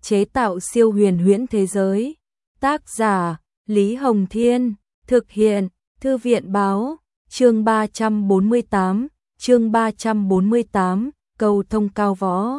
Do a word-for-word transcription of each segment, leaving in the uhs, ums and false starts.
chế tạo siêu huyền huyễn thế giới. Tác giả Lý Hồng Thiên, thực hiện Thư viện Báo, chương ba trăm bốn mươi tám, chương ba trăm bốn mươi tám, cầu thông cao võ.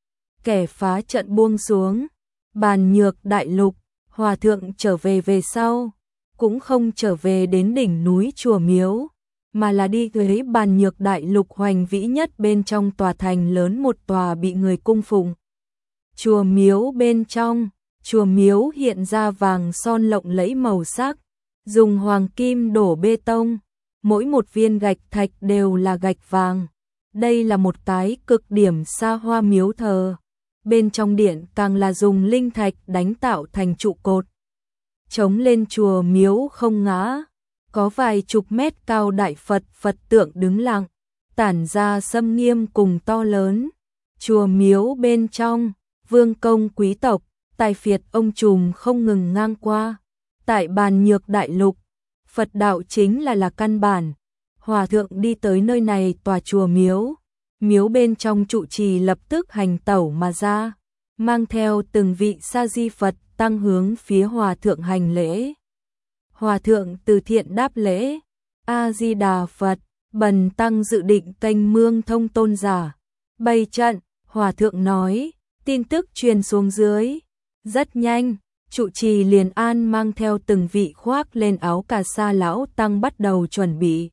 Kẻ phá trận buông xuống, Bàn Nhược đại lục, hòa thượng trở về về sau, cũng không trở về đến đỉnh núi chùa miếu, mà là đi tới Bàn Nhược đại lục hoành vĩ nhất bên trong tòa thành lớn, một tòa bị người cung phụng. Chùa miếu bên trong, chùa miếu hiện ra vàng son lộng lẫy màu sắc, dùng hoàng kim đổ bê tông, mỗi một viên gạch thạch đều là gạch vàng. Đây là một cái cực điểm xa hoa miếu thờ. Bên trong điện càng là dùng linh thạch đánh tạo thành trụ cột. Chống lên chùa miếu không ngã, có vài chục mét cao đại Phật Phật tượng đứng lặng, tản ra sâm nghiêm cùng to lớn. Chùa miếu bên trong, vương công quý tộc, tài phiệt ông trùm không ngừng ngang qua. Tại Bàn Nhược đại lục, Phật đạo chính là là căn bản. Hòa thượng đi tới nơi này tòa chùa miếu, miếu bên trong trụ trì lập tức hành tẩu mà ra, mang theo từng vị sa di Phật tăng hướng phía hòa thượng hành lễ. Hòa thượng từ thiện đáp lễ, A Di Đà Phật, bần tăng dự định kênh mương thông tôn giả, bày trận. Hòa thượng nói, tin tức truyền xuống dưới, rất nhanh, trụ trì liền an mang theo từng vị khoác lên áo cà sa lão tăng bắt đầu chuẩn bị.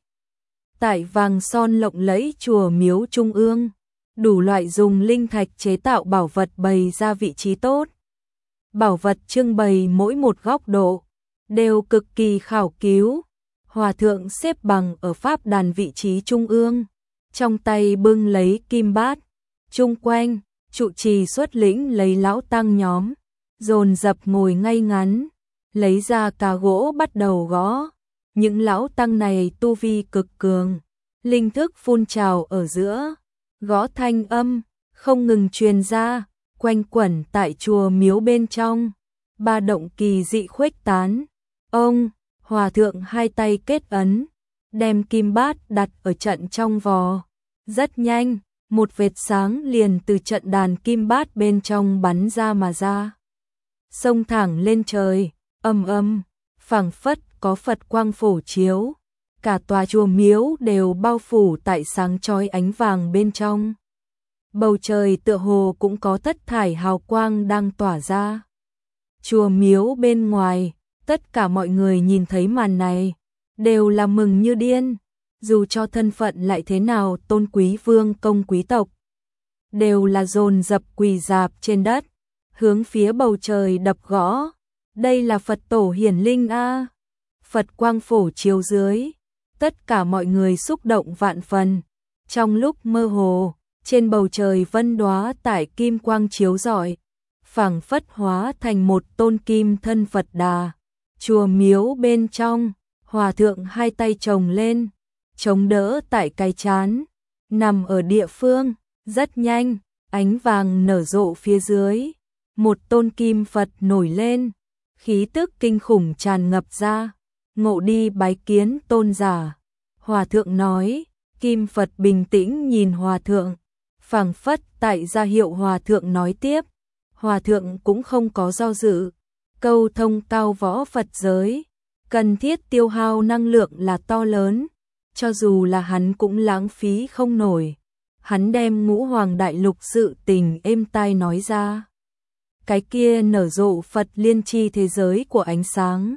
Tại vàng son lộng lẫy chùa miếu trung ương, đủ loại dùng linh thạch chế tạo bảo vật bày ra vị trí tốt. Bảo vật trưng bày mỗi một góc độ, đều cực kỳ khảo cứu. Hòa thượng xếp bằng ở pháp đàn vị trí trung ương, trong tay bưng lấy kim bát, chung quanh, trụ trì xuất lĩnh lấy lão tăng nhóm, dồn dập ngồi ngay ngắn, lấy ra cà gỗ bắt đầu gõ. Những lão tăng này tu vi cực cường, linh thức phun trào ở giữa, gõ thanh âm không ngừng truyền ra, quanh quẩn tại chùa miếu bên trong, ba động kỳ dị khuếch tán. Ông, hòa thượng hai tay kết ấn, đem kim bát đặt ở trận trong vò. Rất nhanh, một vệt sáng liền từ trận đàn kim bát bên trong bắn ra mà ra, xông thẳng lên trời, ầm ầm, phảng phất có Phật quang phổ chiếu, cả tòa chùa miếu đều bao phủ tại sáng chói ánh vàng bên trong. Bầu trời tựa hồ cũng có thất thải hào quang đang tỏa ra. Chùa miếu bên ngoài, tất cả mọi người nhìn thấy màn này, đều là mừng như điên, dù cho thân phận lại thế nào tôn quý, vương công quý tộc, đều là dồn dập quỳ rạp trên đất, hướng phía bầu trời đập gõ. Đây là Phật tổ hiển linh a. Phật quang phổ chiếu dưới, tất cả mọi người xúc động vạn phần. Trong lúc mơ hồ, trên bầu trời vân đóa tại kim quang chiếu rọi, phảng phất hóa thành một tôn kim thân Phật Đà. Chùa miếu bên trong, hòa thượng hai tay chồng lên, chống đỡ tại cái trán, nằm ở địa phương. Rất nhanh, ánh vàng nở rộ phía dưới, một tôn kim Phật nổi lên, khí tức kinh khủng tràn ngập ra. Ngộ đi bái kiến tôn giả. Hòa thượng nói. Kim Phật bình tĩnh nhìn hòa thượng, phảng phất tại ra hiệu hòa thượng nói tiếp. Hòa thượng cũng không có do dự, câu thông cao võ Phật giới, cần thiết tiêu hao năng lượng là to lớn, cho dù là hắn cũng lãng phí không nổi. Hắn đem ngũ hoàng đại lục sự tình êm tai nói ra. Cái kia nở rộ Phật liên chi thế giới của ánh sáng,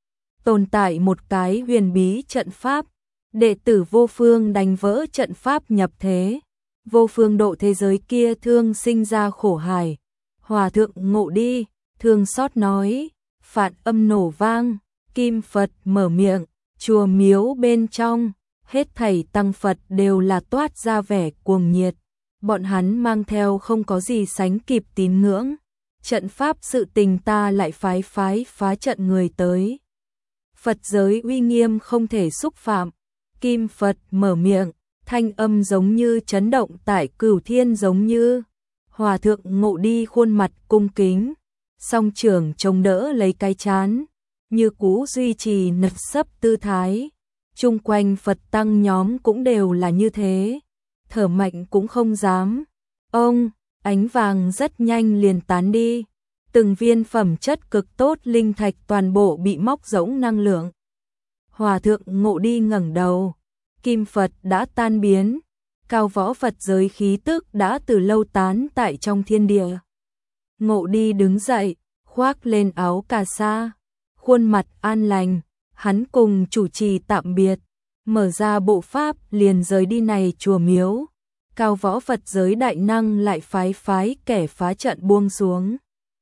tồn tại một cái huyền bí trận pháp, đệ tử Vô Phương đánh vỡ trận pháp nhập thế, Vô Phương độ thế giới kia thương sinh ra khổ hải. Hòa thượng ngộ đi, thương xót nói, phạn âm nổ vang, Kim Phật mở miệng, chùa miếu bên trong, hết thảy tăng Phật đều là toát ra vẻ cuồng nhiệt, bọn hắn mang theo không có gì sánh kịp tín ngưỡng. Trận pháp sự tình ta lại phái phái phá trận người tới. Phật giới uy nghiêm không thể xúc phạm. Kim Phật mở miệng, thanh âm giống như chấn động tại cửu thiên, giống như. Hòa thượng ngộ đi khuôn mặt cung kính, song trưởng chống đỡ lấy cái chán, như cũ duy trì nật sấp tư thái. Chung quanh Phật tăng nhóm cũng đều là như thế, thở mạnh cũng không dám. Ông, ánh vàng rất nhanh liền tán đi, từng viên phẩm chất cực tốt linh thạch toàn bộ bị móc rỗng năng lượng. Hòa thượng Ngộ Đi ngẩng đầu, kim Phật đã tan biến, cao võ Phật giới khí tức đã từ lâu tán tại trong thiên địa. Ngộ Đi đứng dậy, khoác lên áo cà sa, khuôn mặt an lành, hắn cùng chủ trì tạm biệt, mở ra bộ pháp liền rời đi này chùa miếu. Cao võ Phật giới đại năng lại phái phái kẻ phá trận buông xuống.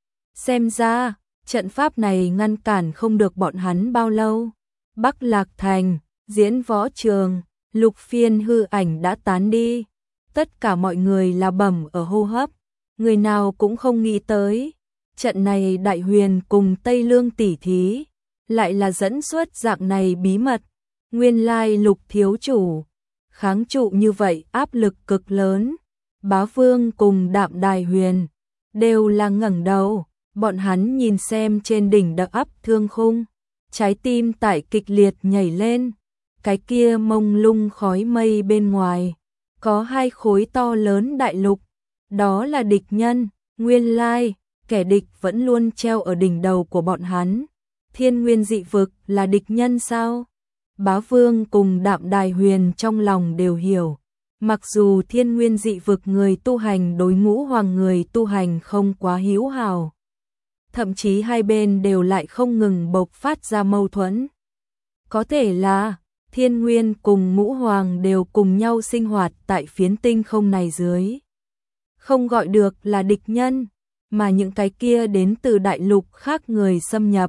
Xem ra, trận pháp này ngăn cản không được bọn hắn bao lâu. Bắc Lạc Thành, diễn võ trường, Lục Phiên hư ảnh đã tán đi. Tất cả mọi người là bẩm ở hô hấp, người nào cũng không nghĩ tới. Trận này Đại Huyền cùng Tây Lương tỷ thí, lại là dẫn xuất dạng này bí mật. Nguyên lai Lục thiếu chủ, kháng trụ như vậy áp lực cực lớn. Bá Vương cùng Đạm Đài Huyền, đều là ngẩng đầu, bọn hắn nhìn xem trên đỉnh đập ấp thương khung. Trái tim tại kịch liệt nhảy lên, cái kia mông lung khói mây bên ngoài, có hai khối to lớn đại lục, đó là địch nhân, nguyên lai, kẻ địch vẫn luôn treo ở đỉnh đầu của bọn hắn. Thiên Nguyên dị vực là địch nhân sao? Bá Vương cùng Đạm Đài Huyền trong lòng đều hiểu, mặc dù Thiên Nguyên dị vực người tu hành đối Ngũ Hoàng người tu hành không quá hữu hảo, thậm chí hai bên đều lại không ngừng bộc phát ra mâu thuẫn. Có thể là Thiên Nguyên cùng Ngũ Hoàng đều cùng nhau sinh hoạt tại phiến tinh không này dưới. Không gọi được là địch nhân, mà những cái kia đến từ đại lục khác người xâm nhập.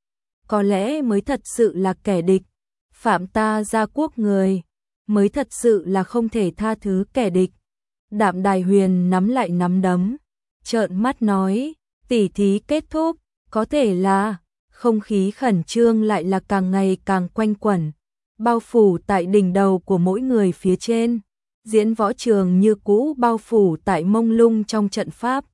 Có lẽ mới thật sự là kẻ địch, phạm ta gia quốc người, mới thật sự là không thể tha thứ kẻ địch. Đạm Đài Huyền nắm lại nắm đấm, trợn mắt nói, tỉ thí kết thúc, có thể là, không khí khẩn trương lại là càng ngày càng quanh quẩn, bao phủ tại đỉnh đầu của mỗi người phía trên. Diễn võ trường như cũ bao phủ tại mông lung trong trận pháp.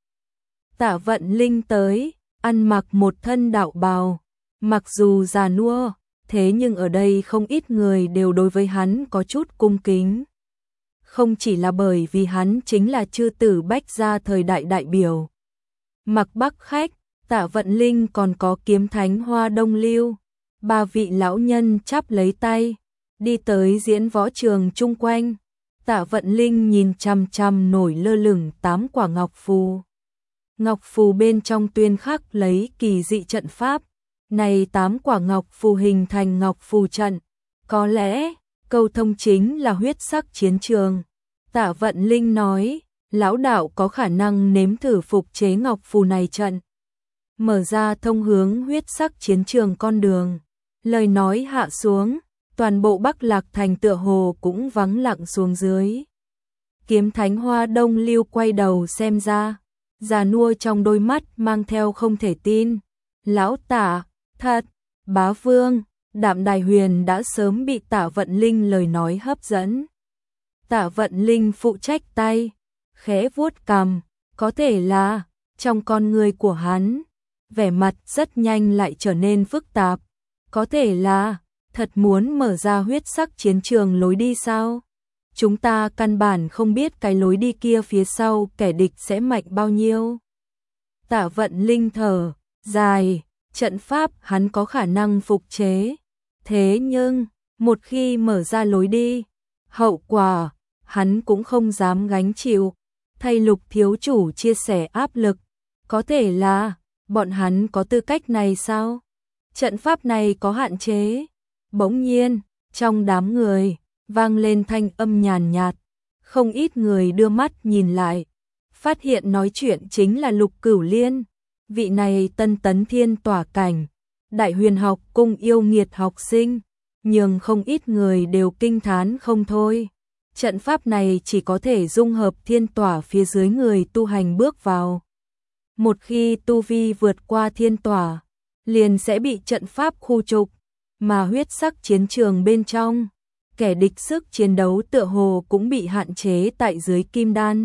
Tạ Vận Linh tới, ăn mặc một thân đạo bào, mặc dù già nua, thế nhưng ở đây không ít người đều đối với hắn có chút cung kính. Không chỉ là bởi vì hắn chính là chư tử Bách gia thời đại đại biểu. Mặc Bắc khách, Tạ Vận Linh còn có Kiếm Thánh Hoa Đông Lưu, ba vị lão nhân chắp lấy tay, đi tới diễn võ trường chung quanh. Tạ Vận Linh nhìn chằm chằm nổi lơ lửng tám quả ngọc phù. Ngọc phù bên trong tuyên khắc lấy kỳ dị trận pháp, này tám quả ngọc phù hình thành ngọc phù trận, có lẽ câu thông chính là huyết sắc chiến trường. Tạ Vận Linh nói, lão đạo có khả năng nếm thử phục chế ngọc phù này trận, mở ra thông hướng huyết sắc chiến trường con đường. Lời nói hạ xuống, toàn bộ Bắc Lạc Thành tựa hồ cũng vắng lặng xuống dưới. Kiếm Thánh Hoa Đông Lưu quay đầu xem ra, già nua trong đôi mắt mang theo không thể tin. Lão Tạ, thật, Bá Vương, Đạm Đài Huyền đã sớm bị Tạ Vận Linh lời nói hấp dẫn. Tạ Vận Linh phụ trách tay, khẽ vuốt cằm, có thể là, trong con người của hắn, vẻ mặt rất nhanh lại trở nên phức tạp. Có thể là, thật muốn mở ra huyết sắc chiến trường lối đi sao? Chúng ta căn bản không biết cái lối đi kia phía sau kẻ địch sẽ mạnh bao nhiêu. Tạ Vận Linh thở dài, trận pháp hắn có khả năng phục chế. Thế nhưng, một khi mở ra lối đi, hậu quả, hắn cũng không dám gánh chịu. Thay Lục thiếu chủ chia sẻ áp lực, có thể là, bọn hắn có tư cách này sao? Trận pháp này có hạn chế. Bỗng nhiên, trong đám người, vang lên thanh âm nhàn nhạt, không ít người đưa mắt nhìn lại, phát hiện nói chuyện chính là Lục Cửu Liên. Vị này tân tấn thiên tỏa cảnh, Đại Huyền học cung yêu nghiệt học sinh, nhưng không ít người đều kinh thán không thôi. Trận pháp này chỉ có thể dung hợp thiên tỏa phía dưới người tu hành bước vào. Một khi tu vi vượt qua thiên tỏa, liền sẽ bị trận pháp khu trục, mà huyết sắc chiến trường bên trong, kẻ địch sức chiến đấu tựa hồ cũng bị hạn chế tại dưới kim đan.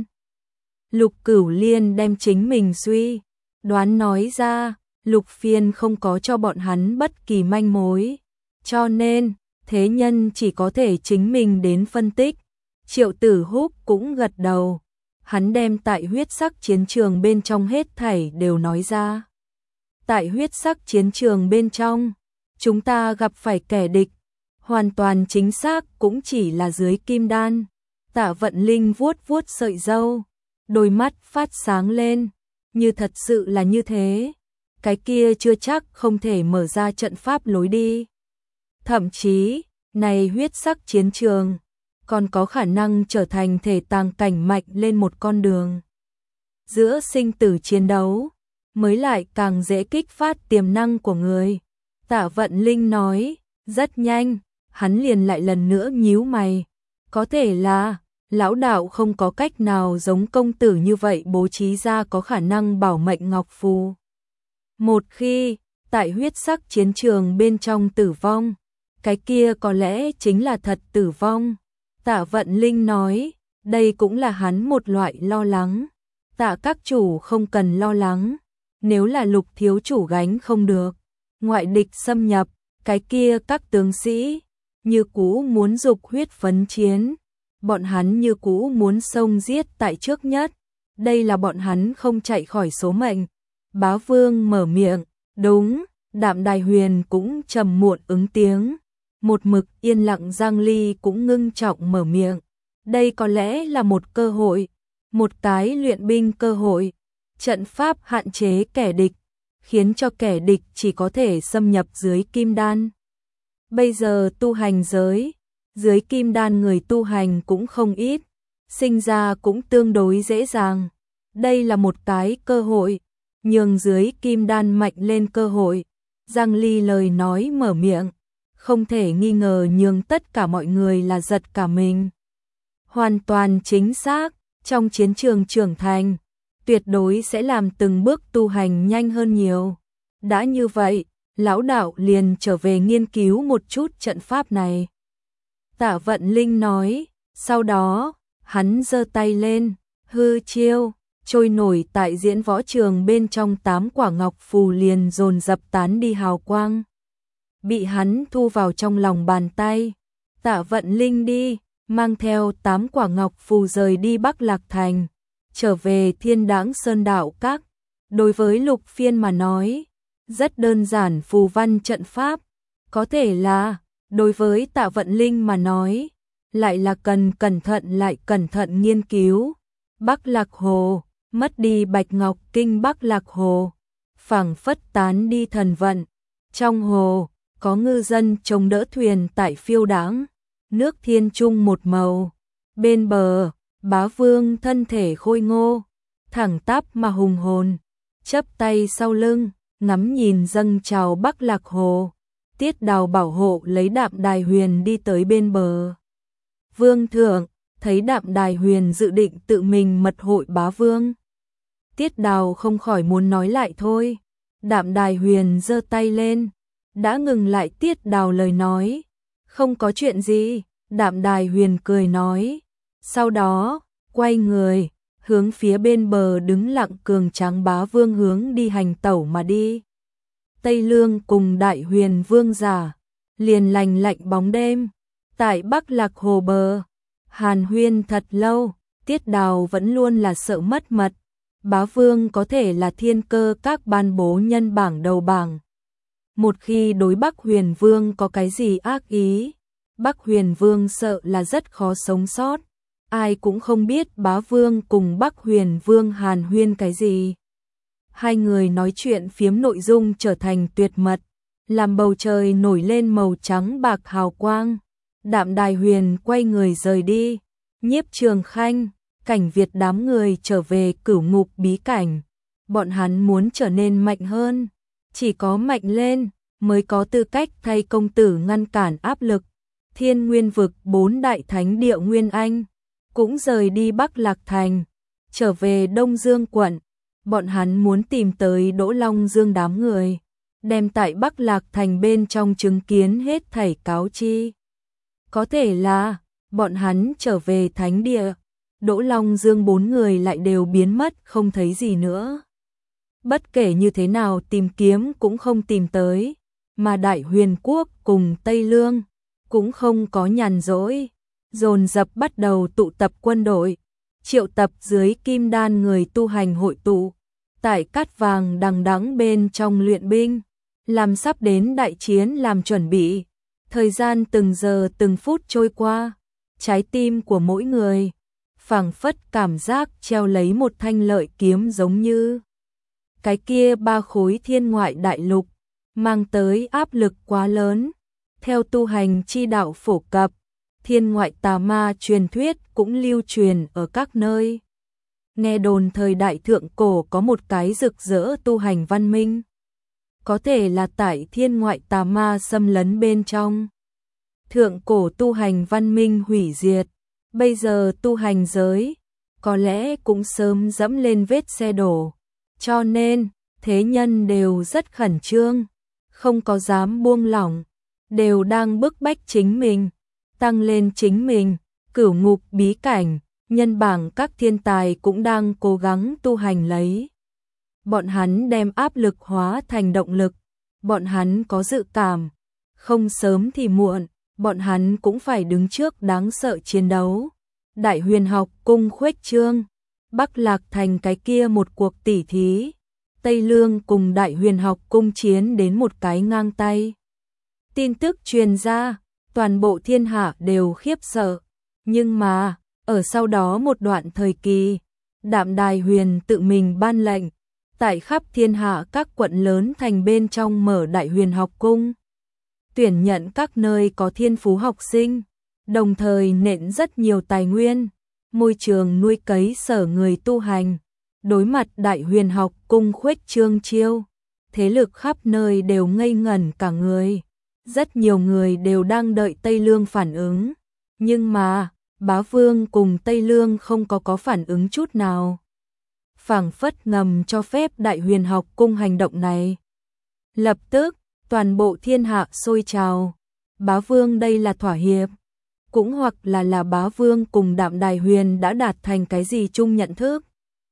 Lục Cửu Liên đem chính mình suy đoán nói ra, Lục Phiên không có cho bọn hắn bất kỳ manh mối, cho nên thế nhân chỉ có thể chính mình đến phân tích. Triệu Tử Húc cũng gật đầu, hắn đem tại huyết sắc chiến trường bên trong hết thảy đều nói ra. tại huyết sắc chiến trường bên trong, chúng ta gặp phải kẻ địch, hoàn toàn chính xác cũng chỉ là dưới kim đan. Tạ Vận Linh vuốt vuốt sợi râu, đôi mắt phát sáng lên, như thật sự là như thế, cái kia chưa chắc không thể mở ra trận pháp lối đi. Thậm chí, này huyết sắc chiến trường, còn có khả năng trở thành thể tàng cảnh mạnh lên một con đường. Giữa sinh tử chiến đấu, mới lại càng dễ kích phát tiềm năng của người. Tạ Vận Linh nói, rất nhanh, hắn liền lại lần nữa nhíu mày. Có thể là, lão đạo không có cách nào giống công tử như vậy bố trí ra có khả năng bảo mệnh ngọc phù. Một khi, tại huyết sắc chiến trường bên trong tử vong, cái kia có lẽ chính là thật tử vong. Tạ Vận Linh nói, đây cũng là hắn một loại lo lắng. Tạ các chủ không cần lo lắng, nếu là Lục thiếu chủ gánh không được, ngoại địch xâm nhập, cái kia các tướng sĩ, như cũ muốn dục huyết phấn chiến, bọn hắn như cũ muốn xông giết tại trước nhất, đây là bọn hắn không chạy khỏi số mệnh. Bá Vương mở miệng, đúng, Đạm Đài Huyền cũng trầm muộn ứng tiếng, một mực yên lặng Giang Ly cũng ngưng trọng mở miệng, đây có lẽ là một cơ hội, một cái luyện binh cơ hội, trận pháp hạn chế kẻ địch, khiến cho kẻ địch chỉ có thể xâm nhập dưới kim đan. Bây giờ tu hành giới, dưới kim đan người tu hành cũng không ít, sinh ra cũng tương đối dễ dàng. Đây là một cái cơ hội, nhường dưới kim đan mạnh lên cơ hội. Giang Ly lời nói mở miệng, không thể nghi ngờ nhường tất cả mọi người là giật cả mình. Hoàn toàn chính xác, trong chiến trường trưởng thành, tuyệt đối sẽ làm từng bước tu hành nhanh hơn nhiều. Đã như vậy, lão đạo liền trở về nghiên cứu một chút trận pháp này. Tạ Vận Linh nói, sau đó, hắn giơ tay lên, hư chiêu, trôi nổi tại diễn võ trường bên trong tám quả ngọc phù liền dồn dập tán đi hào quang. Bị hắn thu vào trong lòng bàn tay. Tạ Vận Linh đi, mang theo tám quả ngọc phù rời đi Bắc Lạc Thành, trở về Thiên Đãng Sơn Đạo Các. Đối với Lục Phiên mà nói, rất đơn giản phù văn trận pháp, có thể là, đối với Tạ Vận Linh mà nói, lại là cần cẩn thận lại cẩn thận nghiên cứu. Bắc Lạc Hồ, mất đi Bạch Ngọc Kinh Bắc Lạc Hồ, phảng phất tán đi thần vận. Trong hồ, có ngư dân chống đỡ thuyền tại phiêu đãng, nước thiên trung một màu. Bên bờ, Bá Vương thân thể khôi ngô, thẳng tắp mà hùng hồn, chắp tay sau lưng, ngắm nhìn dâng trào Bắc Lạc Hồ. Tiết Đào bảo hộ lấy Đạm Đài Huyền đi tới bên bờ. Vương thượng, thấy Đạm Đài Huyền dự định tự mình mật hội Bá Vương. Tiết Đào không khỏi muốn nói lại thôi. Đạm Đài Huyền giơ tay lên, đã ngừng lại Tiết Đào lời nói. Không có chuyện gì, Đạm Đài Huyền cười nói. Sau đó, quay người, hướng phía bên bờ đứng lặng cường tráng Bá Vương hướng đi hành tẩu mà đi. Tây Lương cùng Đại Huyền Vương giả, liền lành lạnh bóng đêm, tại Bắc Lạc Hồ bờ, hàn huyên thật lâu. Tiết Đào vẫn luôn là sợ mất mật, Bá Vương có thể là thiên cơ các ban bố nhân bảng đầu bảng. Một khi đối Bắc Huyền Vương có cái gì ác ý, Bắc Huyền Vương sợ là rất khó sống sót. Ai cũng không biết Bá Vương cùng Bắc Huyền Vương hàn huyên cái gì. Hai người nói chuyện phiếm nội dung trở thành tuyệt mật, làm bầu trời nổi lên màu trắng bạc hào quang. Đạm Đài Huyền quay người rời đi. Nhiếp Trường Khanh, Cảnh Việt đám người trở về Cửu Ngục bí cảnh. Bọn hắn muốn trở nên mạnh hơn, chỉ có mạnh lên mới có tư cách thay công tử ngăn cản áp lực. Thiên Nguyên vực bốn đại thánh địa Nguyên Anh cũng rời đi Bắc Lạc Thành, trở về Đông Dương quận. Bọn hắn muốn tìm tới Đỗ Long Dương đám người, đem tại Bắc Lạc Thành bên trong chứng kiến hết thảy cáo chi. Có thể là, bọn hắn trở về thánh địa, Đỗ Long Dương bốn người lại đều biến mất không thấy gì nữa. Bất kể như thế nào tìm kiếm cũng không tìm tới, mà Đại Huyền Quốc cùng Tây Lương cũng không có nhàn rỗi, dồn dập bắt đầu tụ tập quân đội, triệu tập dưới kim đan người tu hành hội tụ. tại cát vàng đằng đẵng bên trong luyện binh, làm sắp đến đại chiến làm chuẩn bị. Thời gian từng giờ từng phút trôi qua, trái tim của mỗi người phảng phất cảm giác treo lấy một thanh lợi kiếm, giống như cái kia ba khối thiên ngoại đại lục mang tới áp lực quá lớn. Theo tu hành chi đạo phổ cập, thiên ngoại tà ma truyền thuyết cũng lưu truyền ở các nơi. Nghe đồn thời đại thượng cổ có một cái rực rỡ tu hành văn minh, có thể là tại thiên ngoại tà ma xâm lấn bên trong. Thượng cổ tu hành văn minh hủy diệt, bây giờ tu hành giới có lẽ cũng sớm dẫm lên vết xe đổ, cho nên thế nhân đều rất khẩn trương, không có dám buông lỏng, đều đang bức bách chính mình, tăng lên chính mình. Cửu ngục bí cảnh, nhân bảng các thiên tài cũng đang cố gắng tu hành lấy. Bọn hắn đem áp lực hóa thành động lực, bọn hắn có dự cảm, không sớm thì muộn, bọn hắn cũng phải đứng trước đáng sợ chiến đấu. Đại Huyền Học Cung khuếch trương, Bắc Lạc Thành cái kia một cuộc tỉ thí, Tây Lương cùng Đại Huyền Học Cung chiến đến một cái ngang tay. Tin tức truyền ra, toàn bộ thiên hạ đều khiếp sợ, nhưng mà, ở sau đó một đoạn thời kỳ, Đạm Đài Huyền tự mình ban lệnh, tại khắp thiên hạ các quận lớn thành bên trong mở Đại Huyền Học Cung, tuyển nhận các nơi có thiên phú học sinh, đồng thời nện rất nhiều tài nguyên, môi trường nuôi cấy sở người tu hành. Đối mặt Đại Huyền Học Cung khuếch trương chiêu, thế lực khắp nơi đều ngây ngẩn cả người. Rất nhiều người đều đang đợi Tây Lương phản ứng, nhưng mà Bá Vương cùng Tây Lương không có có phản ứng chút nào, phảng phất ngầm cho phép Đại Huyền Học Cung hành động này. Lập tức, toàn bộ thiên hạ sôi trào. Bá Vương đây là thỏa hiệp, cũng hoặc là là Bá Vương cùng Đạm Đài Huyền đã đạt thành cái gì chung nhận thức.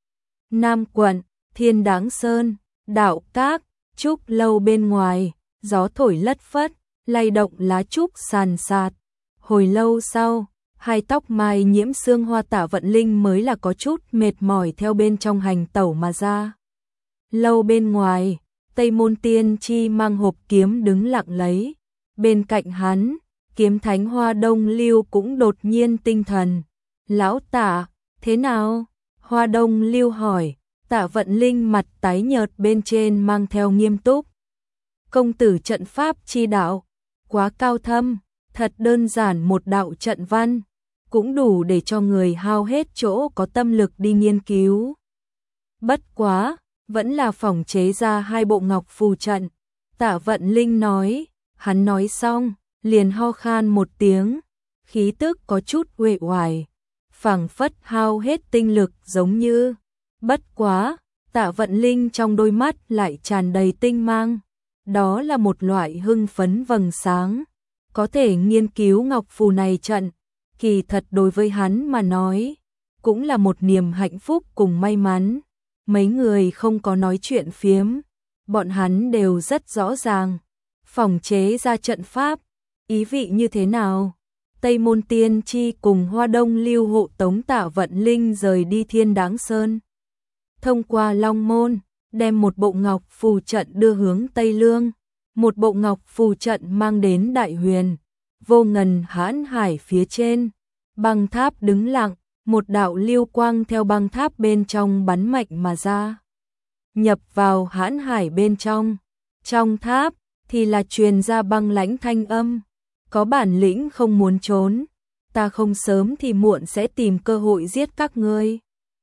Nam quận, Thiên Đáng Sơn, Đạo Các, trúc lâu bên ngoài, gió thổi lất phất, lay động lá trúc sàn sạt. Hồi lâu sau, hai tóc mai nhiễm sương hoa Tạ Vận Linh mới là có chút mệt mỏi theo bên trong hành tẩu mà ra. Lâu bên ngoài, Tây Môn Tiên Chi mang hộp kiếm đứng lặng lấy. Bên cạnh hắn, kiếm thánh Hoa Đông Lưu cũng đột nhiên tinh thần. Lão Tạ, thế nào? Hoa Đông Lưu hỏi. Tạ Vận Linh mặt tái nhợt bên trên mang theo nghiêm túc. Công tử trận pháp chi đạo, quá cao thâm, thật đơn giản một đạo trận văn, cũng đủ để cho người hao hết chỗ có tâm lực đi nghiên cứu. Bất quá, vẫn là phỏng chế ra hai bộ ngọc phù trận. Tạ Vận Linh nói, hắn nói xong, liền ho khan một tiếng, khí tức có chút uể oải, phảng phất hao hết tinh lực giống như. Bất quá, Tạ Vận Linh trong đôi mắt lại tràn đầy tinh mang, đó là một loại hưng phấn vầng sáng, có thể nghiên cứu ngọc phù này trận, kỳ thật đối với hắn mà nói, cũng là một niềm hạnh phúc cùng may mắn. Mấy người không có nói chuyện phiếm, bọn hắn đều rất rõ ràng, phòng chế ra trận pháp, ý vị như thế nào. Tây Môn Tiên Chi cùng Hoa Đông Lưu hộ tống Tạ Vận Linh rời đi Thiên Đáng Sơn. Thông qua Long Môn, đem một bộ ngọc phù trận đưa hướng Tây Lương, một bộ ngọc phù trận mang đến Đại Huyền. Vô ngần hãn hải phía trên, băng tháp đứng lặng, một đạo lưu quang theo băng tháp bên trong bắn mạnh mà ra, nhập vào hãn hải bên trong. Trong tháp thì là truyền ra băng lãnh thanh âm, có bản lĩnh không muốn trốn, ta không sớm thì muộn sẽ tìm cơ hội giết các ngươi.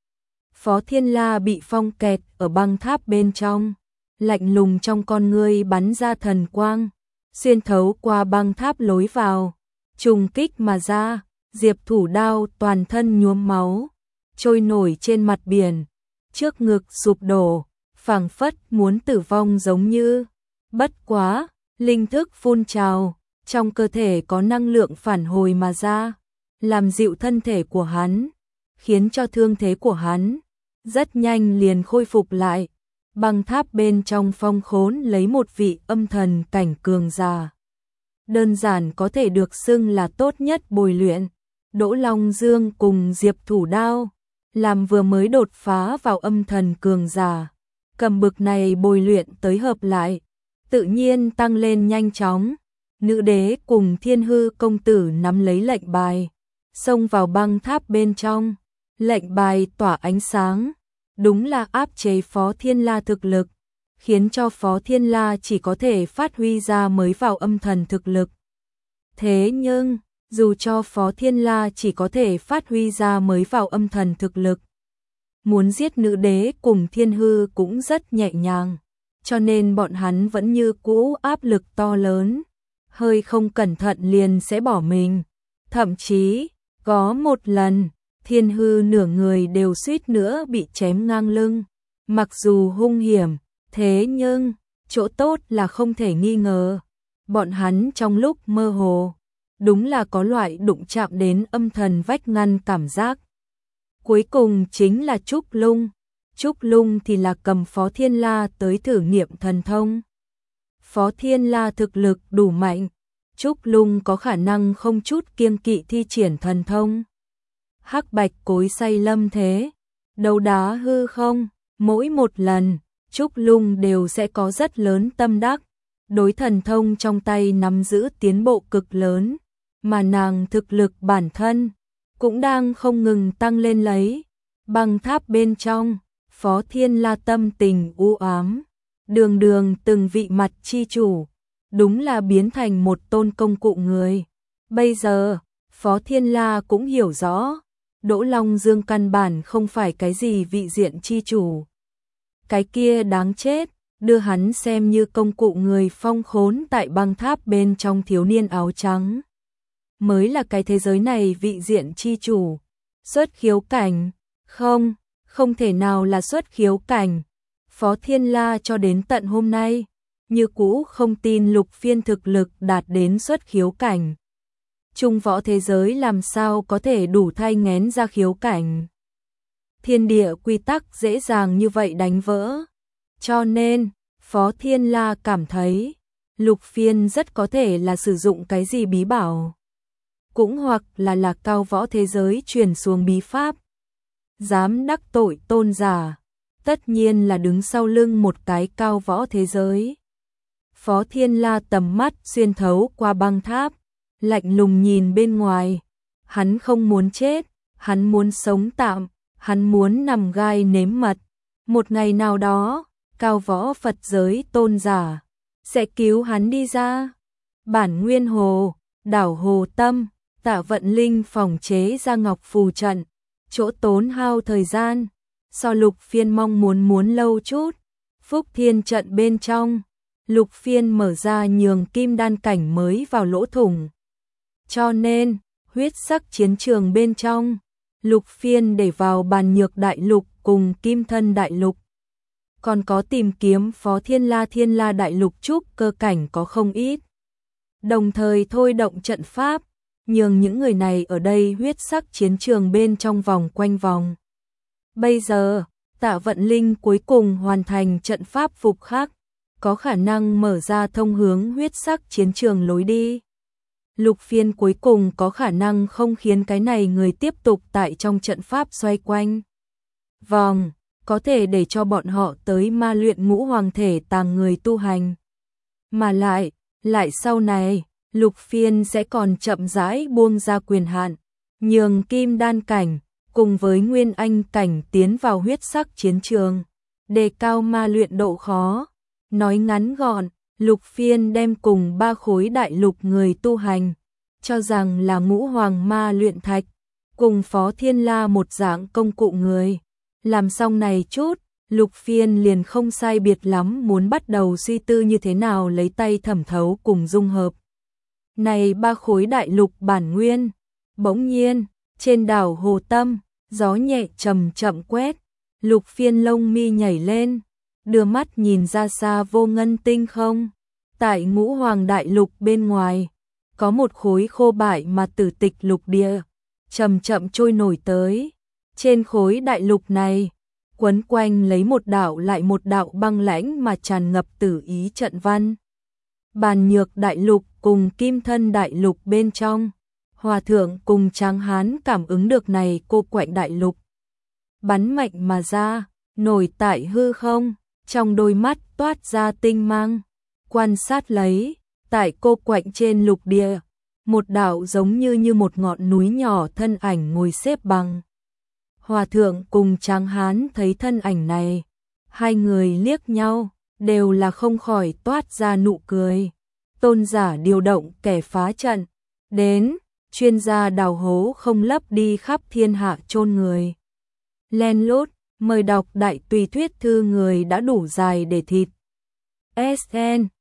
Phó Thiên La bị phong kẹt ở băng tháp bên trong, lạnh lùng trong con ngươi bắn ra thần quang, xuyên thấu qua băng tháp lối vào, trùng kích mà ra. Diệp Thủ Đao toàn thân nhuốm máu, trôi nổi trên mặt biển, trước ngực sụp đổ, phảng phất muốn tử vong giống như. Bất quá, linh thức phun trào, trong cơ thể có năng lượng phản hồi mà ra, làm dịu thân thể của hắn, khiến cho thương thế của hắn rất nhanh liền khôi phục lại. Băng tháp bên trong phong khốn lấy một vị âm thần cảnh cường giả, đơn giản có thể được xưng là tốt nhất bồi luyện. Đỗ Long Dương cùng Diệp Thủ Đao làm vừa mới đột phá vào âm thần cường giả, cầm bực này bồi luyện tới hợp lại, tự nhiên tăng lên nhanh chóng. Nữ đế cùng Thiên Hư công tử nắm lấy lệnh bài, xông vào băng tháp bên trong. Lệnh bài tỏa ánh sáng, đúng là áp chế Phó Thiên La thực lực, khiến cho Phó Thiên La chỉ có thể phát huy ra mới vào âm thần thực lực. Thế nhưng, dù cho Phó Thiên La chỉ có thể phát huy ra mới vào âm thần thực lực, muốn giết nữ đế cùng Thiên Hư cũng rất nhẹ nhàng, cho nên bọn hắn vẫn như cũ áp lực to lớn, hơi không cẩn thận liền sẽ bỏ mình. Thậm chí, có một lần, Thiên Hư nửa người đều suýt nữa bị chém ngang lưng, mặc dù hung hiểm, thế nhưng, chỗ tốt là không thể nghi ngờ. Bọn hắn trong lúc mơ hồ, đúng là có loại đụng chạm đến âm thần vách ngăn cảm giác. Cuối cùng chính là Trúc Lung. Trúc Lung thì là cầm Phó Thiên La tới thử nghiệm thần thông. Phó Thiên La thực lực đủ mạnh, Trúc Lung có khả năng không chút kiêng kỵ thi triển thần thông. Hắc bạch cối xay lâm thế, đấu đá hư không, mỗi một lần, Trúc Lung đều sẽ có rất lớn tâm đắc, đối thần thông trong tay nắm giữ tiến bộ cực lớn, mà nàng thực lực bản thân cũng đang không ngừng tăng lên lấy. Băng tháp bên trong, Phó Thiên La tâm tình u ám, đường đường từng vị mặt chi chủ, đúng là biến thành một tôn công cụ người. Bây giờ, Phó Thiên La cũng hiểu rõ, Đỗ Long Dương căn bản không phải cái gì vị diện chi chủ. Cái kia đáng chết, đưa hắn xem như công cụ người phong khốn tại băng tháp bên trong thiếu niên áo trắng. Mới là cái thế giới này vị diện chi chủ. Xuất khiếu cảnh, không, không thể nào là xuất khiếu cảnh. Phó Thiên La cho đến tận hôm nay, như cũ không tin Lục Phiên thực lực đạt đến xuất khiếu cảnh. Trung võ thế giới làm sao có thể đủ thai nghén ra khiếu cảnh. Thiên địa quy tắc dễ dàng như vậy đánh vỡ. Cho nên, Phó Thiên La cảm thấy, Lục Phiên rất có thể là sử dụng cái gì bí bảo. Cũng hoặc là là cao võ thế giới truyền xuống bí pháp. Dám đắc tội tôn giả, tất nhiên là đứng sau lưng một cái cao võ thế giới. Phó Thiên La tầm mắt xuyên thấu qua băng tháp, lạnh lùng nhìn bên ngoài. Hắn không muốn chết, hắn muốn sống tạm, hắn muốn nằm gai nếm mật. Một ngày nào đó, cao võ Phật giới tôn giả sẽ cứu hắn đi ra. Bản Nguyên Hồ, đảo Hồ Tâm, Tạ Vận Linh phòng chế ra ngọc phù trận, chỗ tốn hao thời gian, so Lục Phiên mong muốn muốn lâu chút. Phúc Thiên trận bên trong, Lục Phiên mở ra nhường kim đan cảnh mới vào lỗ thủng. Cho nên, huyết sắc chiến trường bên trong, Lục Phiên để vào bàn nhược đại lục cùng kim thân đại lục. Còn có tìm kiếm Phó Thiên La Thiên La đại lục trúc cơ cảnh có không ít. Đồng thời thôi động trận pháp, nhường những người này ở đây huyết sắc chiến trường bên trong vòng quanh vòng. Bây giờ, Tạ Vận Linh cuối cùng hoàn thành trận pháp phục khắc, có khả năng mở ra thông hướng huyết sắc chiến trường lối đi. Lục Phiên cuối cùng có khả năng không khiến cái này người tiếp tục tại trong trận pháp xoay quanh vòng, có thể để cho bọn họ tới ma luyện ngũ hoàng thể tàng người tu hành. Mà lại, lại sau này, Lục Phiên sẽ còn chậm rãi buông ra quyền hạn, nhường kim đan cảnh cùng với nguyên anh cảnh tiến vào huyết sắc chiến trường, đề cao ma luyện độ khó. Nói ngắn gọn, Lục Phiên đem cùng ba khối đại lục người tu hành, cho rằng là ngũ hoàng ma luyện thạch, cùng Phó Thiên La một dạng công cụ người. Làm xong này chút, Lục Phiên liền không sai biệt lắm muốn bắt đầu suy tư như thế nào lấy tay thẩm thấu cùng dung hợp. Này ba khối đại lục bản nguyên, bỗng nhiên, trên đảo Hồ Tâm, gió nhẹ chậm chậm quét, Lục Phiên lông mi nhảy lên, đưa mắt nhìn ra xa vô ngân tinh không. Tại ngũ hoàng đại lục bên ngoài, có một khối khô bại mà tử tịch lục địa, chậm chậm trôi nổi tới. Trên khối đại lục này, quấn quanh lấy một đạo lại một đạo băng lãnh mà tràn ngập tử ý trận văn. Bàn nhược đại lục cùng kim thân đại lục bên trong, hòa thượng cùng tráng hán cảm ứng được này cô quạnh đại lục. Bắn mạnh mà ra, nổi tại hư không, trong đôi mắt toát ra tinh mang, quan sát lấy, tại cô quạnh trên lục địa, một đạo giống như như một ngọn núi nhỏ thân ảnh ngồi xếp bằng. Hòa thượng cùng Tráng Hán thấy thân ảnh này, hai người liếc nhau, đều là không khỏi toát ra nụ cười. Tôn giả điều động kẻ phá trận, đến, chuyên gia đào hố không lấp đi khắp thiên hạ chôn người. Len lút, mời đọc đại tùy thuyết thư người đã đủ dài để thịt. ét en